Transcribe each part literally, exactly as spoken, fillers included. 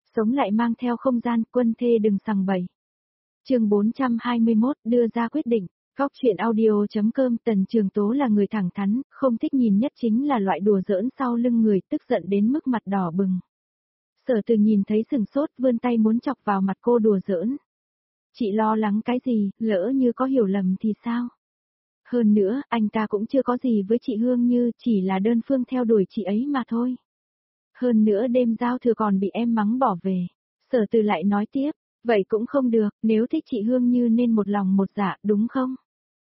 Sống lại mang theo không gian, quân thê đừng sằng bậy. Chương bốn trăm hai mươi mốt đưa ra quyết định. Góc chuyện audio.com Tần Trường Tố là người thẳng thắn, không thích nhìn nhất chính là loại đùa giỡn sau lưng người, tức giận đến mức mặt đỏ bừng. Sở Từ nhìn thấy sừng sốt, vươn tay muốn chọc vào mặt cô đùa giỡn. Chị lo lắng cái gì, lỡ như có hiểu lầm thì sao? Hơn nữa, anh ta cũng chưa có gì với chị Hương Như, chỉ là đơn phương theo đuổi chị ấy mà thôi. Hơn nữa đêm giao thừa còn bị em mắng bỏ về. Sở Từ lại nói tiếp, vậy cũng không được, nếu thích chị Hương Như nên một lòng một dạ, đúng không?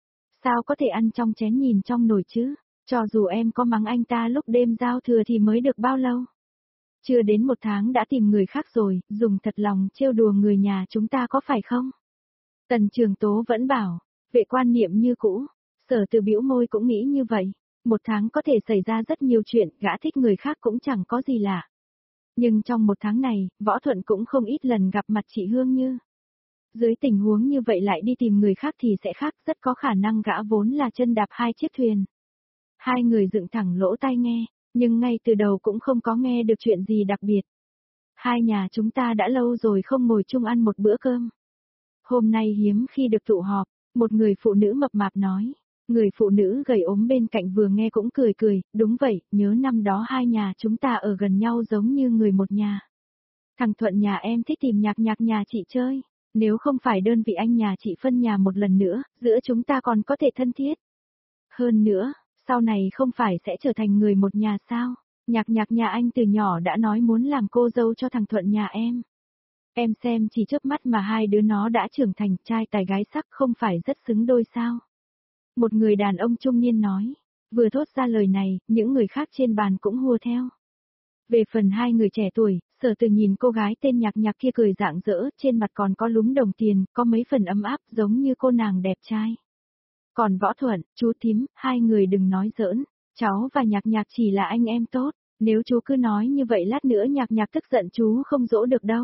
Sao có thể ăn trong chén nhìn trong nồi chứ? Cho dù em có mắng anh ta lúc đêm giao thừa thì mới được bao lâu? Chưa đến một tháng đã tìm người khác rồi, dùng thật lòng trêu đùa người nhà chúng ta có phải không? Tần Trường Tố vẫn bảo, vệ quan niệm như cũ. Sở Từ bĩu môi cũng nghĩ như vậy. Một tháng có thể xảy ra rất nhiều chuyện, gã thích người khác cũng chẳng có gì lạ. Nhưng trong một tháng này, Võ Thuận cũng không ít lần gặp mặt chị Hương Như. Dưới tình huống như vậy lại đi tìm người khác thì sẽ khác, rất có khả năng gã vốn là chân đạp hai chiếc thuyền. Hai người dựng thẳng lỗ tai nghe, nhưng ngay từ đầu cũng không có nghe được chuyện gì đặc biệt. Hai nhà chúng ta đã lâu rồi không ngồi chung ăn một bữa cơm. Hôm nay hiếm khi được tụ họp, một người phụ nữ mập mạp nói. Người phụ nữ gầy ốm bên cạnh vừa nghe cũng cười cười, đúng vậy, nhớ năm đó hai nhà chúng ta ở gần nhau giống như người một nhà. Thằng Thuận nhà em thích tìm nhạc nhạc nhà chị chơi, nếu không phải đơn vị anh nhà chị phân nhà một lần nữa, giữa chúng ta còn có thể thân thiết. Hơn nữa, sau này không phải sẽ trở thành người một nhà sao, nhạc nhạc nhà anh từ nhỏ đã nói muốn làm cô dâu cho thằng Thuận nhà em. Em xem chỉ chớp mắt mà hai đứa nó đã trưởng thành, trai tài gái sắc, không phải rất xứng đôi sao. Một người đàn ông trung niên nói, vừa thốt ra lời này, những người khác trên bàn cũng hùa theo. Về phần hai người trẻ tuổi, Sở Từ nhìn cô gái tên nhạc nhạc kia cười rạng rỡ, trên mặt còn có lúm đồng tiền, có mấy phần ấm áp giống như cô nàng đẹp trai. Còn Võ Thuận, chú thím, hai người đừng nói giỡn, cháu và nhạc nhạc chỉ là anh em tốt, nếu chú cứ nói như vậy lát nữa nhạc nhạc tức giận chú không dỗ được đâu.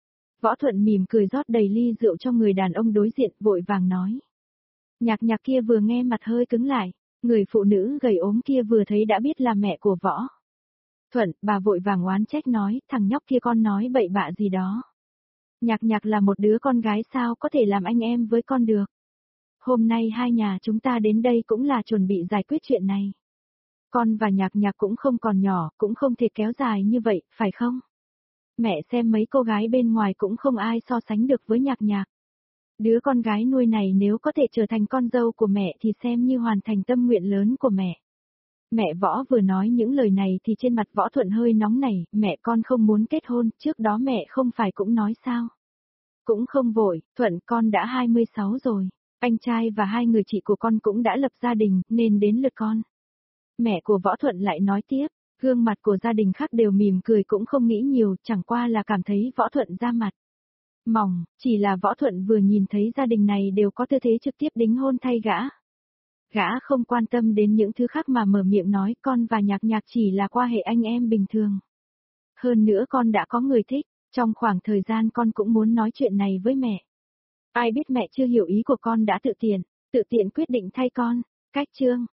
Võ Thuận mỉm cười rót đầy ly rượu cho người đàn ông đối diện, vội vàng nói. Nhạc nhạc kia vừa nghe mặt hơi cứng lại, người phụ nữ gầy ốm kia vừa thấy đã biết là mẹ của Võ Thuận, bà vội vàng oán trách nói, thằng nhóc kia con nói bậy bạ gì đó. Nhạc nhạc là một đứa con gái sao có thể làm anh em với con được. Hôm nay hai nhà chúng ta đến đây cũng là chuẩn bị giải quyết chuyện này. Con và nhạc nhạc cũng không còn nhỏ, cũng không thể kéo dài như vậy, phải không? Mẹ xem mấy cô gái bên ngoài cũng không ai so sánh được với nhạc nhạc. Đứa con gái nuôi này nếu có thể trở thành con dâu của mẹ thì xem như hoàn thành tâm nguyện lớn của mẹ. Mẹ Võ vừa nói những lời này thì trên mặt Võ Thuận hơi nóng nảy, mẹ con không muốn kết hôn, trước đó mẹ không phải cũng nói sao. Cũng không vội, Thuận con đã hai mươi sáu rồi, anh trai và hai người chị của con cũng đã lập gia đình, nên đến lượt con. Mẹ của Võ Thuận lại nói tiếp, gương mặt của gia đình khác đều mỉm cười cũng không nghĩ nhiều, chẳng qua là cảm thấy Võ Thuận ra mặt mỏng, chỉ là Võ Thuận vừa nhìn thấy gia đình này đều có tư thế trực tiếp đính hôn thay gã. Gã không quan tâm đến những thứ khác mà mở miệng nói con và nhạc nhạc chỉ là quan hệ anh em bình thường. Hơn nữa con đã có người thích, trong khoảng thời gian con cũng muốn nói chuyện này với mẹ. Ai biết mẹ chưa hiểu ý của con đã tự tiện, tự tiện quyết định thay con, cách chương.